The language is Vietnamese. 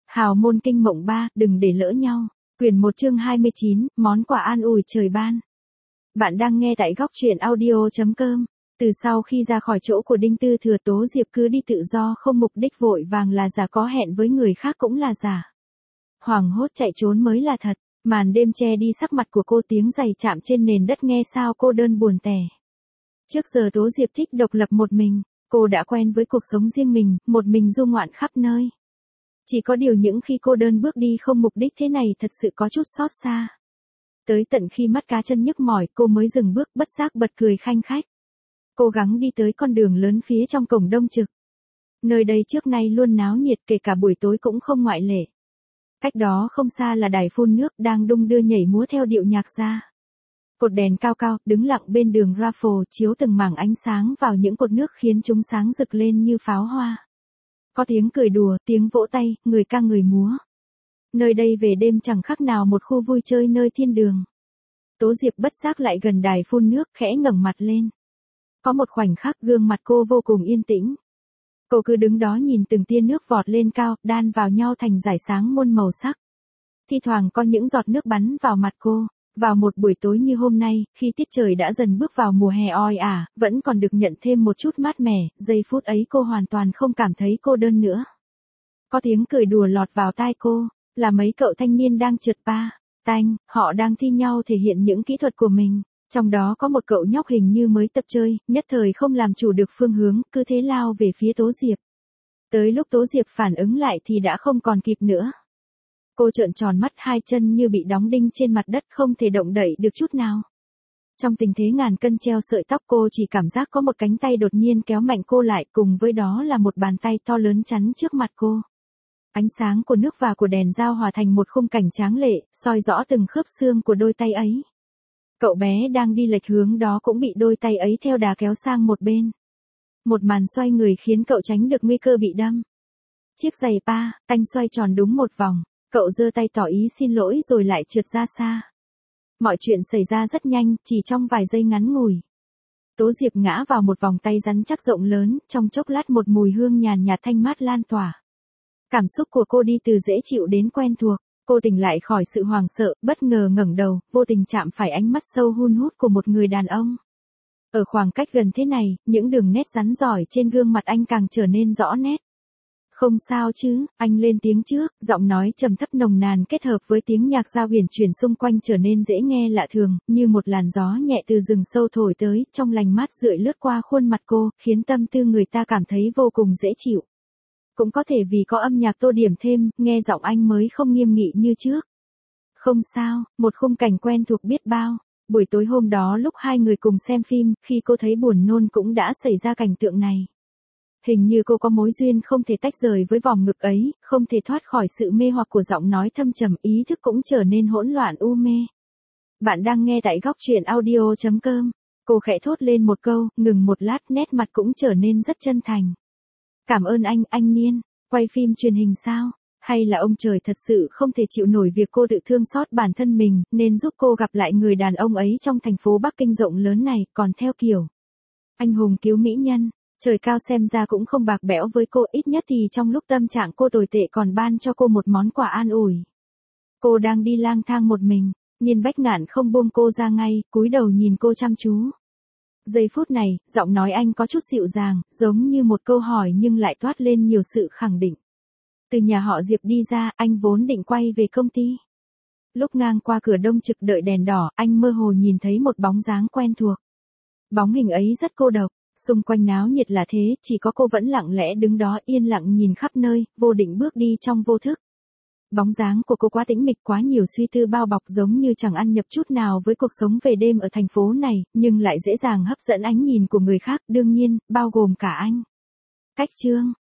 Hào môn kinh mộng 3, đừng để lỡ nhau. Quyển 1 chương 29, món quà an ủi trời ban. Bạn đang nghe tại góc truyện audio.com. Từ sau khi ra khỏi chỗ của Đinh Tư Thừa, Tố Diệp cứ đi tự do không mục đích, vội vàng là giả, có hẹn với người khác cũng là giả. Hoảng hốt chạy trốn mới là thật. Màn đêm che đi sắc mặt của cô, tiếng giày chạm trên nền đất nghe sao cô đơn buồn tẻ. Trước giờ Tố Diệp thích độc lập một mình, cô đã quen với cuộc sống riêng mình, một mình du ngoạn khắp nơi. Chỉ có điều những khi cô đơn bước đi không mục đích thế này thật sự có chút xót xa. Tới tận khi mắt cá chân nhức mỏi cô mới dừng bước, bất giác bật cười khanh khách. Cố gắng đi tới con đường lớn phía trong cổng Đông Trực. Nơi đây trước nay luôn náo nhiệt, kể cả buổi tối cũng không ngoại lệ. Cách đó không xa là đài phun nước đang đung đưa nhảy múa theo điệu nhạc ra. Cột đèn cao cao đứng lặng bên đường Raffles chiếu từng mảng ánh sáng vào những cột nước khiến chúng sáng rực lên như pháo hoa. Có tiếng cười đùa, tiếng vỗ tay, người ca người múa. Nơi đây về đêm chẳng khác nào một khu vui chơi nơi thiên đường. Tố Diệp bất giác lại gần đài phun nước, khẽ ngẩng mặt lên. Có một khoảnh khắc gương mặt cô vô cùng yên tĩnh. Cô cứ đứng đó nhìn từng tia nước vọt lên cao, đan vào nhau thành dải sáng muôn màu sắc. Thi thoảng có những giọt nước bắn vào mặt cô. Vào một buổi tối như hôm nay, khi tiết trời đã dần bước vào mùa hè oi ả, vẫn còn được nhận thêm một chút mát mẻ, giây phút ấy cô hoàn toàn không cảm thấy cô đơn nữa. Có tiếng cười đùa lọt vào tai cô, là mấy cậu thanh niên đang trượt tanh, họ đang thi nhau thể hiện những kỹ thuật của mình. Trong đó có một cậu nhóc hình như mới tập chơi, nhất thời không làm chủ được phương hướng, cứ thế lao về phía Tố Diệp. Tới lúc Tố Diệp phản ứng lại thì đã không còn kịp nữa. Cô trợn tròn mắt, hai chân như bị đóng đinh trên mặt đất, không thể động đậy được chút nào. Trong tình thế ngàn cân treo sợi tóc, cô chỉ cảm giác có một cánh tay đột nhiên kéo mạnh cô lại, cùng với đó là một bàn tay to lớn chắn trước mặt cô. Ánh sáng của nước và của đèn giao hòa thành một khung cảnh tráng lệ, soi rõ từng khớp xương của đôi tay ấy. Cậu bé đang đi lệch hướng đó cũng bị đôi tay ấy theo đà kéo sang một bên. Một màn xoay người khiến cậu tránh được nguy cơ bị đâm. Chiếc giày tanh xoay tròn đúng một vòng. Cậu giơ tay tỏ ý xin lỗi rồi lại trượt ra xa. Mọi chuyện xảy ra rất nhanh, chỉ trong vài giây ngắn ngủi. Tố Diệp ngã vào một vòng tay rắn chắc rộng lớn, trong chốc lát một mùi hương nhàn nhạt thanh mát lan tỏa. Cảm xúc của cô đi từ dễ chịu đến quen thuộc, cô tỉnh lại khỏi sự hoảng sợ, bất ngờ ngẩng đầu, vô tình chạm phải ánh mắt sâu hun hút của một người đàn ông. Ở khoảng cách gần thế này, những đường nét rắn rỏi trên gương mặt anh càng trở nên rõ nét. Không sao chứ, anh lên tiếng trước, giọng nói trầm thấp nồng nàn kết hợp với tiếng nhạc giao huyền chuyển xung quanh trở nên dễ nghe lạ thường, như một làn gió nhẹ từ rừng sâu thổi tới, trong lành mát rượi lướt qua khuôn mặt cô, khiến tâm tư người ta cảm thấy vô cùng dễ chịu. Cũng có thể vì có âm nhạc tô điểm thêm, nghe giọng anh mới không nghiêm nghị như trước. Không sao, một khung cảnh quen thuộc biết bao. Buổi tối hôm đó lúc hai người cùng xem phim, khi cô thấy buồn nôn cũng đã xảy ra cảnh tượng này. Hình như cô có mối duyên không thể tách rời với vòng ngực ấy, không thể thoát khỏi sự mê hoặc của giọng nói thâm trầm, ý thức cũng trở nên hỗn loạn u mê. Bạn đang nghe tại góc truyện audio.com. Cô khẽ thốt lên một câu, ngừng một lát, nét mặt cũng trở nên rất chân thành. Cảm ơn anh Niên, quay phim truyền hình sao? Hay là ông trời thật sự không thể chịu nổi việc cô tự thương xót bản thân mình, nên giúp cô gặp lại người đàn ông ấy trong thành phố Bắc Kinh rộng lớn này, còn theo kiểu anh hùng cứu mỹ nhân. Trời cao xem ra cũng không bạc bẽo với cô, ít nhất thì trong lúc tâm trạng cô tồi tệ còn ban cho cô một món quà an ủi. Cô đang đi lang thang một mình, Niên Bách Ngạn không buông cô ra ngay, cúi đầu nhìn cô chăm chú. Giây phút này, giọng nói anh có chút dịu dàng, giống như một câu hỏi nhưng lại toát lên nhiều sự khẳng định. Từ nhà họ Diệp đi ra, anh vốn định quay về công ty. Lúc ngang qua cửa Đông Trực đợi đèn đỏ, anh mơ hồ nhìn thấy một bóng dáng quen thuộc. Bóng hình ấy rất cô độc. Xung quanh náo nhiệt là thế, chỉ có cô vẫn lặng lẽ đứng đó yên lặng nhìn khắp nơi, vô định bước đi trong vô thức. Bóng dáng của cô quá tĩnh mịch, quá nhiều suy tư bao bọc, giống như chẳng ăn nhập chút nào với cuộc sống về đêm ở thành phố này, nhưng lại dễ dàng hấp dẫn ánh nhìn của người khác, đương nhiên, bao gồm cả anh. Cách chương